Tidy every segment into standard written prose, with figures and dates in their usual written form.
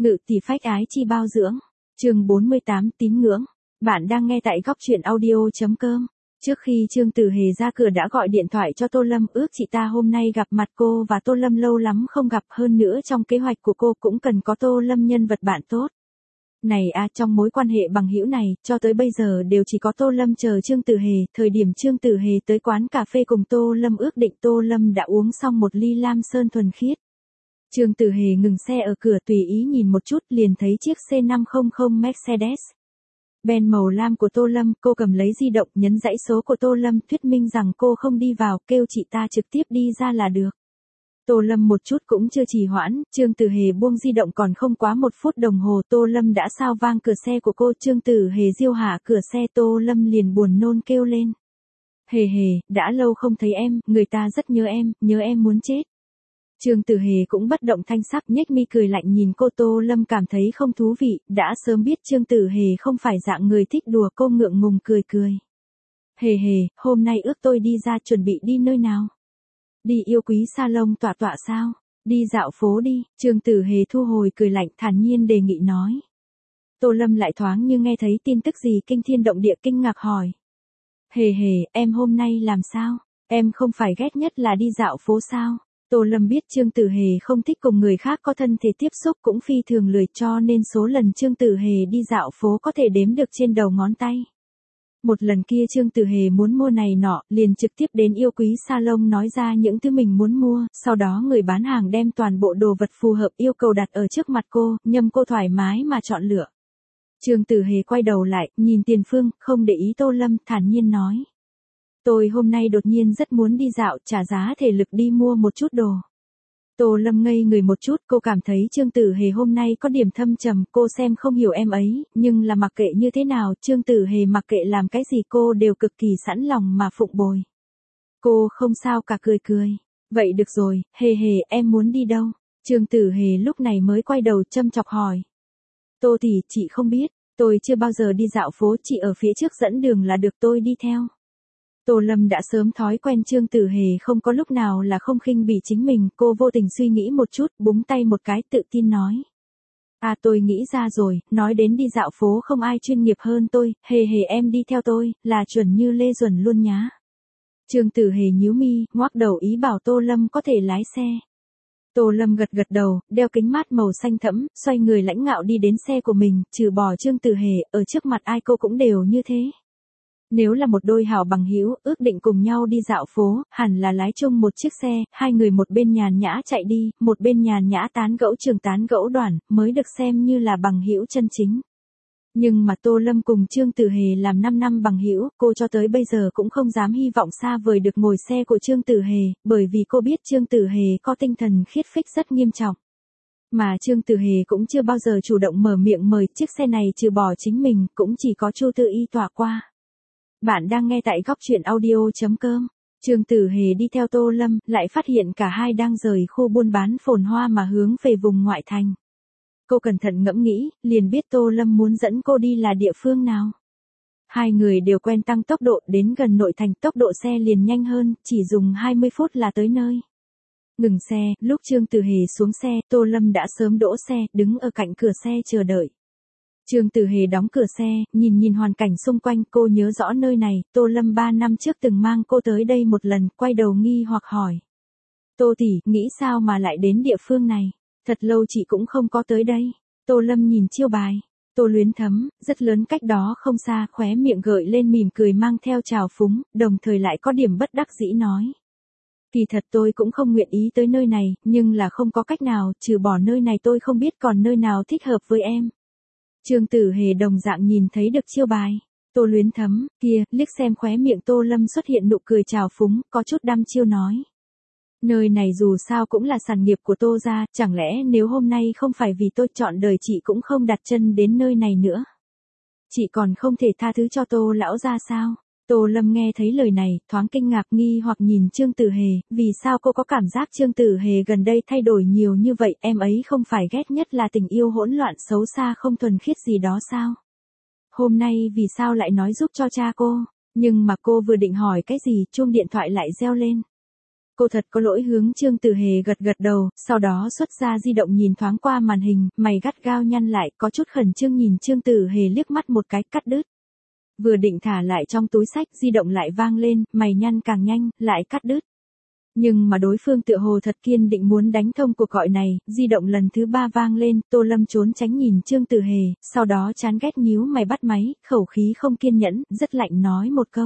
Ngự tỷ phách ái chi bao dưỡng. Chương 48 tín ngưỡng. Bạn đang nghe tại góc truyện audio.com. Trước khi Trương Tử Hề ra cửa đã gọi điện thoại cho Tô Lâm, ước chị ta hôm nay gặp mặt cô và Tô Lâm lâu lắm không gặp, hơn nữa trong kế hoạch của cô cũng cần có Tô Lâm nhân vật bạn tốt. Này trong mối quan hệ bằng hữu này, cho tới bây giờ đều chỉ có Tô Lâm chờ Trương Tử Hề. Thời điểm Trương Tử Hề tới quán cà phê cùng Tô Lâm ước định, Tô Lâm đã uống xong một ly Lam Sơn thuần khiết. Trương Tử Hề ngừng xe ở cửa tùy ý nhìn một chút, liền thấy chiếc C500 Mercedes Benz màu lam của Tô Lâm. Cô cầm lấy di động nhấn dãy số của Tô Lâm, thuyết minh rằng cô không đi vào, kêu chị ta trực tiếp đi ra là được. Tô Lâm một chút cũng chưa trì hoãn, Trương Tử Hề buông di động còn không quá 1 phút đồng hồ Tô Lâm đã sao vang cửa xe của cô. Trương Tử Hề diêu hạ cửa xe, Tô Lâm liền buồn nôn kêu lên. Hề hề, đã lâu không thấy em, người ta rất nhớ em muốn chết. Trương Tử Hề cũng bất động thanh sắc, nhếch mi cười lạnh nhìn cô. Tô Lâm cảm thấy không thú vị, đã sớm biết Trương Tử Hề không phải dạng người thích đùa, cô ngượng ngùng cười cười. Hề hề, hôm nay ước tôi đi ra, chuẩn bị đi nơi nào? Đi yêu quý salon tọa tọa sao? Đi dạo phố đi. Trương Tử Hề thu hồi cười lạnh, thản nhiên đề nghị nói. Tô Lâm lại thoáng như nghe thấy tin tức gì kinh thiên động địa, kinh ngạc hỏi. Hề hề, em hôm nay làm sao? Em không phải ghét nhất là đi dạo phố sao? Tô Lâm biết Trương Tử Hề không thích cùng người khác có thân thể tiếp xúc, cũng phi thường lười, cho nên số lần Trương Tử Hề đi dạo phố có thể đếm được trên đầu ngón tay. Một lần kia Trương Tử Hề muốn mua này nọ, liền trực tiếp đến yêu quý salon nói ra những thứ mình muốn mua, sau đó người bán hàng đem toàn bộ đồ vật phù hợp yêu cầu đặt ở trước mặt cô, nhâm cô thoải mái mà chọn lựa. Trương Tử Hề quay đầu lại, nhìn tiền phương, không để ý Tô Lâm, thản nhiên nói. Tôi hôm nay đột nhiên rất muốn đi dạo, trả giá thể lực đi mua một chút đồ. Tô Lâm ngây người một chút, cô cảm thấy Trương Tử Hề hôm nay có điểm thâm trầm, cô xem không hiểu em ấy, nhưng là mặc kệ như thế nào, Trương Tử Hề mặc kệ làm cái gì cô đều cực kỳ sẵn lòng mà phụng bồi. Cô không sao cả, cười cười. Vậy được rồi, hề hề, em muốn đi đâu? Trương Tử Hề lúc này mới quay đầu châm chọc hỏi. Tô tỷ, chị không biết, tôi chưa bao giờ đi dạo phố, chị ở phía trước dẫn đường là được, tôi đi theo. Tô Lâm đã sớm thói quen Trương Tử Hề không có lúc nào là không khinh bỉ chính mình, cô vô tình suy nghĩ một chút, búng tay một cái tự tin nói. Tôi nghĩ ra rồi, nói đến đi dạo phố không ai chuyên nghiệp hơn tôi, hề hề em đi theo tôi, là chuẩn như Lê Duẩn luôn nhá. Trương Tử Hề nhíu mi, ngoác đầu ý bảo Tô Lâm có thể lái xe. Tô Lâm gật gật đầu, đeo kính mát màu xanh thẫm, xoay người lãnh ngạo đi đến xe của mình, trừ bỏ Trương Tử Hề, ở trước mặt ai cô cũng đều như thế. Nếu là một đôi hảo bằng hữu, ước định cùng nhau đi dạo phố, hẳn là lái chung một chiếc xe, hai người một bên nhàn nhã chạy đi, một bên nhàn nhã tán gẫu trường tán gẫu đoàn, mới được xem như là bằng hữu chân chính. Nhưng mà Tô Lâm cùng Trương Tử Hề làm 5 năm bằng hữu, cô cho tới bây giờ cũng không dám hy vọng xa vời được ngồi xe của Trương Tử Hề, bởi vì cô biết Trương Tử Hề có tinh thần khiết phích rất nghiêm trọng. Mà Trương Tử Hề cũng chưa bao giờ chủ động mở miệng mời, chiếc xe này trừ bỏ chính mình, cũng chỉ có Chu Tư Y tỏa qua. Bạn đang nghe tại góc truyện audio.com. Trương Tử Hề đi theo Tô Lâm, lại phát hiện cả hai đang rời khu buôn bán phồn hoa mà hướng về vùng ngoại thành. Cô cẩn thận ngẫm nghĩ, liền biết Tô Lâm muốn dẫn cô đi là địa phương nào. Hai người đều quen tăng tốc độ, đến gần nội thành tốc độ xe liền nhanh hơn, chỉ dùng 20 phút là tới nơi. Ngừng xe, lúc Trương Tử Hề xuống xe, Tô Lâm đã sớm đỗ xe, đứng ở cạnh cửa xe chờ đợi. Trương Tử Hề đóng cửa xe, nhìn hoàn cảnh xung quanh, cô nhớ rõ nơi này, Tô Lâm 3 năm trước từng mang cô tới đây một lần, quay đầu nghi hoặc hỏi. Tô tỷ, nghĩ sao mà lại đến địa phương này? Thật lâu chị cũng không có tới đây. Tô Lâm nhìn chiêu bài. Tô Luyến Thấm, rất lớn cách đó không xa, khóe miệng gợi lên mỉm cười mang theo trào phúng, đồng thời lại có điểm bất đắc dĩ nói. Kỳ thật tôi cũng không nguyện ý tới nơi này, nhưng là không có cách nào, trừ bỏ nơi này tôi không biết còn nơi nào thích hợp với em. Trương Tử Hề đồng dạng nhìn thấy được chiêu bài. Tô Luyến Thấm, kia, liếc xem khóe miệng Tô Lâm xuất hiện nụ cười trào phúng, có chút đăm chiêu nói. Nơi này dù sao cũng là sản nghiệp của Tô gia, chẳng lẽ nếu hôm nay không phải vì tôi chọn đời chị cũng không đặt chân đến nơi này nữa. Chị còn không thể tha thứ cho Tô lão gia sao? Tô Lâm nghe thấy lời này, thoáng kinh ngạc nghi hoặc nhìn Trương Tử Hề, vì sao cô có cảm giác Trương Tử Hề gần đây thay đổi nhiều như vậy, em ấy không phải ghét nhất là tình yêu hỗn loạn xấu xa không thuần khiết gì đó sao? Hôm nay vì sao lại nói giúp cho cha cô? Nhưng mà cô vừa định hỏi cái gì, chuông điện thoại lại reo lên. Cô thật có lỗi, hướng Trương Tử Hề gật gật đầu, sau đó xuất ra di động nhìn thoáng qua màn hình, mày gắt gao nhăn lại, có chút khẩn trương nhìn Trương Tử Hề liếc mắt một cái, cắt đứt. Vừa định thả lại trong túi xách, di động lại vang lên, mày nhăn càng nhanh, lại cắt đứt. Nhưng mà đối phương tựa hồ thật kiên định muốn đánh thông cuộc gọi này, di động lần thứ 3 vang lên, Tô Lâm trốn tránh nhìn Trương Tử Hề, sau đó chán ghét nhíu mày bắt máy, khẩu khí không kiên nhẫn, rất lạnh nói một câu.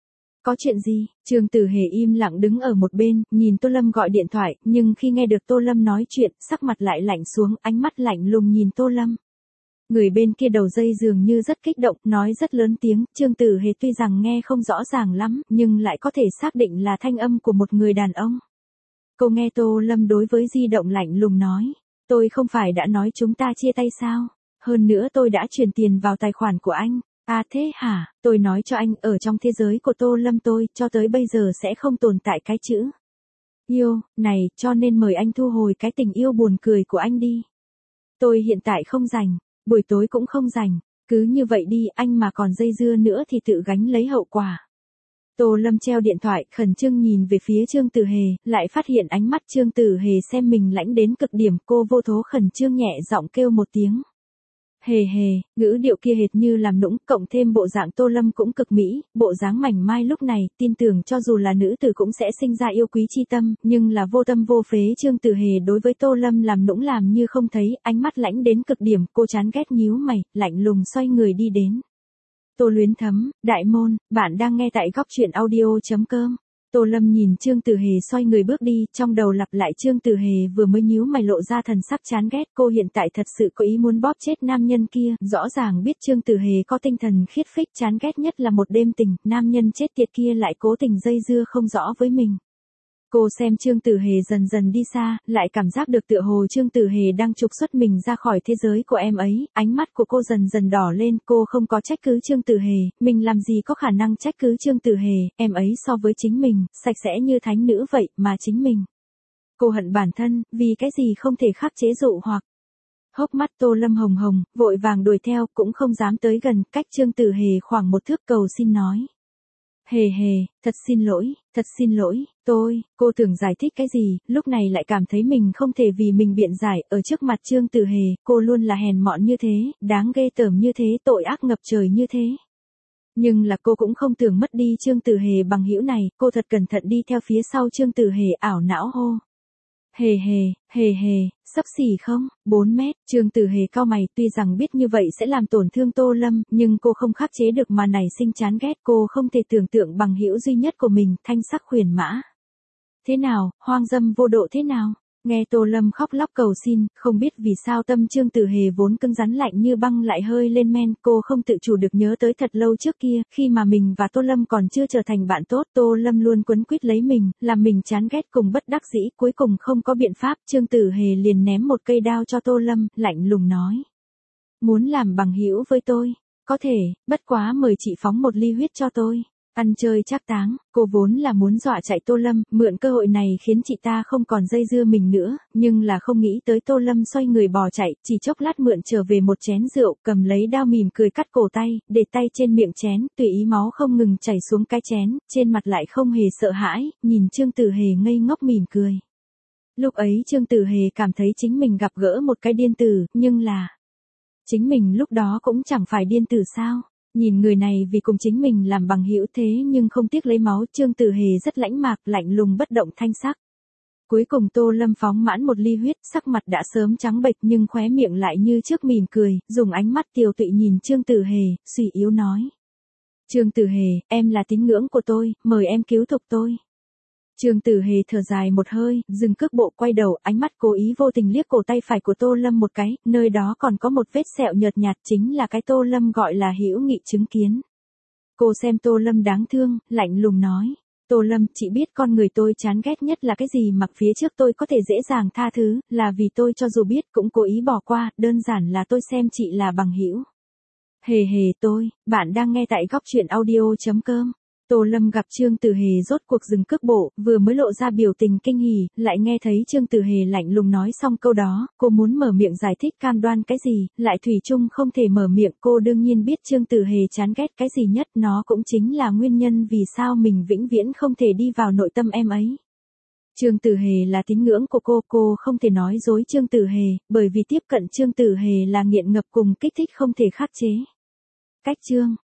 Có chuyện gì? Trương Tử Hề im lặng đứng ở một bên, nhìn Tô Lâm gọi điện thoại, nhưng khi nghe được Tô Lâm nói chuyện, sắc mặt lại lạnh xuống, ánh mắt lạnh lùng nhìn Tô Lâm. Người bên kia đầu dây dường như rất kích động, nói rất lớn tiếng, Trương Tử Hề tuy rằng nghe không rõ ràng lắm, nhưng lại có thể xác định là thanh âm của một người đàn ông. Cô nghe Tô Lâm đối với di động lạnh lùng nói, tôi không phải đã nói chúng ta chia tay sao? Hơn nữa tôi đã chuyển tiền vào tài khoản của anh. À thế hả, tôi nói cho anh, ở trong thế giới của Tô Lâm tôi, cho tới bây giờ sẽ không tồn tại cái chữ yêu, này, cho nên mời anh thu hồi cái tình yêu buồn cười của anh đi. Tôi hiện tại không rảnh, buổi tối cũng không rảnh, cứ như vậy đi, anh mà còn dây dưa nữa thì tự gánh lấy hậu quả. Tô Lâm treo điện thoại, khẩn trương nhìn về phía Trương Tử Hề, lại phát hiện ánh mắt Trương Tử Hề xem mình lãnh đến cực điểm, cô vô thố khẩn trương nhẹ giọng kêu một tiếng. Hề hề, ngữ điệu kia hệt như làm nũng, cộng thêm bộ dạng Tô Lâm cũng cực mỹ, bộ dáng mảnh mai lúc này, tin tưởng cho dù là nữ tử cũng sẽ sinh ra yêu quý chi tâm, nhưng là vô tâm vô phế. Trương Tử Hề đối với Tô Lâm làm nũng làm như không thấy, ánh mắt lãnh đến cực điểm, cô chán ghét nhíu mày, lạnh lùng xoay người đi đến. Tô Luyến Thấm, Đại Môn, bạn đang nghe tại góc truyện audio.com. Tô Lâm nhìn Trương Tử Hề xoay người bước đi, trong đầu lặp lại Trương Tử Hề vừa mới nhíu mày lộ ra thần sắc chán ghét, cô hiện tại thật sự có ý muốn bóp chết nam nhân kia, rõ ràng biết Trương Tử Hề có tinh thần khiết phích, chán ghét nhất là một đêm tình, nam nhân chết tiệt kia lại cố tình dây dưa không rõ với mình. Cô xem Trương Tử Hề dần dần đi xa, lại cảm giác được tựa hồ Trương Tử Hề đang trục xuất mình ra khỏi thế giới của em ấy, ánh mắt của cô dần dần đỏ lên, cô không có trách cứ Trương Tử Hề, mình làm gì có khả năng trách cứ Trương Tử Hề, em ấy so với chính mình, sạch sẽ như thánh nữ vậy, mà chính mình. Cô hận bản thân, vì cái gì không thể khắc chế dụ hoặc. Hốc mắt Tô Lâm hồng hồng, vội vàng đuổi theo, cũng không dám tới gần, cách Trương Tử Hề khoảng một thước, cầu xin nói. Hề hề, thật xin lỗi, cô tưởng giải thích cái gì, lúc này lại cảm thấy mình không thể vì mình biện giải, ở trước mặt Trương Tử Hề, cô luôn là hèn mọn như thế, đáng ghê tởm như thế, tội ác ngập trời như thế. Nhưng là cô cũng không tưởng mất đi Trương Tử Hề bằng hữu này, cô thật cẩn thận đi theo phía sau Trương Tử Hề, ảo não hô. Hề hề, sắp xỉ không, 4 mét, Trương Tử Hề cau mày, tuy rằng biết như vậy sẽ làm tổn thương Tô Lâm, nhưng cô không khắc chế được mà nảy sinh chán ghét, cô không thể tưởng tượng bằng hữu duy nhất của mình, thanh sắc khuyển mã. Thế nào, hoang dâm vô độ thế nào? Nghe Tô Lâm khóc lóc cầu xin, không biết vì sao tâm Trương Tử Hề vốn cứng rắn lạnh như băng lại hơi lên men, cô không tự chủ được nhớ tới thật lâu trước kia, khi mà mình và Tô Lâm còn chưa trở thành bạn tốt, Tô Lâm luôn quấn quýt lấy mình, làm mình chán ghét cùng bất đắc dĩ, cuối cùng không có biện pháp, Trương Tử Hề liền ném một cây đao cho Tô Lâm, lạnh lùng nói. Muốn làm bằng hữu với tôi, có thể, bất quá mời chị phóng một ly huyết cho tôi. Ăn chơi trác táng, cô vốn là muốn dọa chạy Tô Lâm, mượn cơ hội này khiến chị ta không còn dây dưa mình nữa, nhưng là không nghĩ tới Tô Lâm xoay người bỏ chạy, chỉ chốc lát mượn trở về một chén rượu, cầm lấy đao mỉm cười cắt cổ tay, để tay trên miệng chén, tùy ý máu không ngừng chảy xuống cái chén, trên mặt lại không hề sợ hãi, nhìn Trương Tử Hề ngây ngốc mỉm cười. Lúc ấy Trương Tử Hề cảm thấy chính mình gặp gỡ một cái điên tử, nhưng là chính mình lúc đó cũng chẳng phải điên tử sao? Nhìn người này vì cùng chính mình làm bằng hữu thế nhưng không tiếc lấy máu, Trương Tử Hề rất lãnh mạc, lạnh lùng bất động thanh sắc. Cuối cùng Tô Lâm phóng mãn một ly huyết, sắc mặt đã sớm trắng bệch nhưng khóe miệng lại như trước mỉm cười, dùng ánh mắt tiều tụy nhìn Trương Tử Hề, suy yếu nói. Trương Tử Hề, em là tín ngưỡng của tôi, mời em cứu thục tôi. Trương Tử Hề thở dài một hơi, dừng cước bộ quay đầu, ánh mắt cố ý vô tình liếc cổ tay phải của Tô Lâm một cái, nơi đó còn có một vết sẹo nhợt nhạt, chính là cái Tô Lâm gọi là hữu nghị chứng kiến. Cô xem Tô Lâm đáng thương, lạnh lùng nói. Tô Lâm, chị biết con người tôi chán ghét nhất là cái gì, mặc phía trước tôi có thể dễ dàng tha thứ, là vì tôi cho dù biết cũng cố ý bỏ qua, đơn giản là tôi xem chị là bằng hữu. Hề hề bạn đang nghe tại góc truyện audio.com. Tô Lâm gặp Trương Tử Hề rốt cuộc dừng cước bộ, vừa mới lộ ra biểu tình kinh hỉ, lại nghe thấy Trương Tử Hề lạnh lùng nói xong câu đó, cô muốn mở miệng giải thích cam đoan cái gì, lại thủy chung không thể mở miệng, cô đương nhiên biết Trương Tử Hề chán ghét cái gì nhất, nó cũng chính là nguyên nhân vì sao mình vĩnh viễn không thể đi vào nội tâm em ấy. Trương Tử Hề là tín ngưỡng của cô không thể nói dối Trương Tử Hề, bởi vì tiếp cận Trương Tử Hề là nghiện ngập cùng kích thích không thể khắc chế. Cách Trương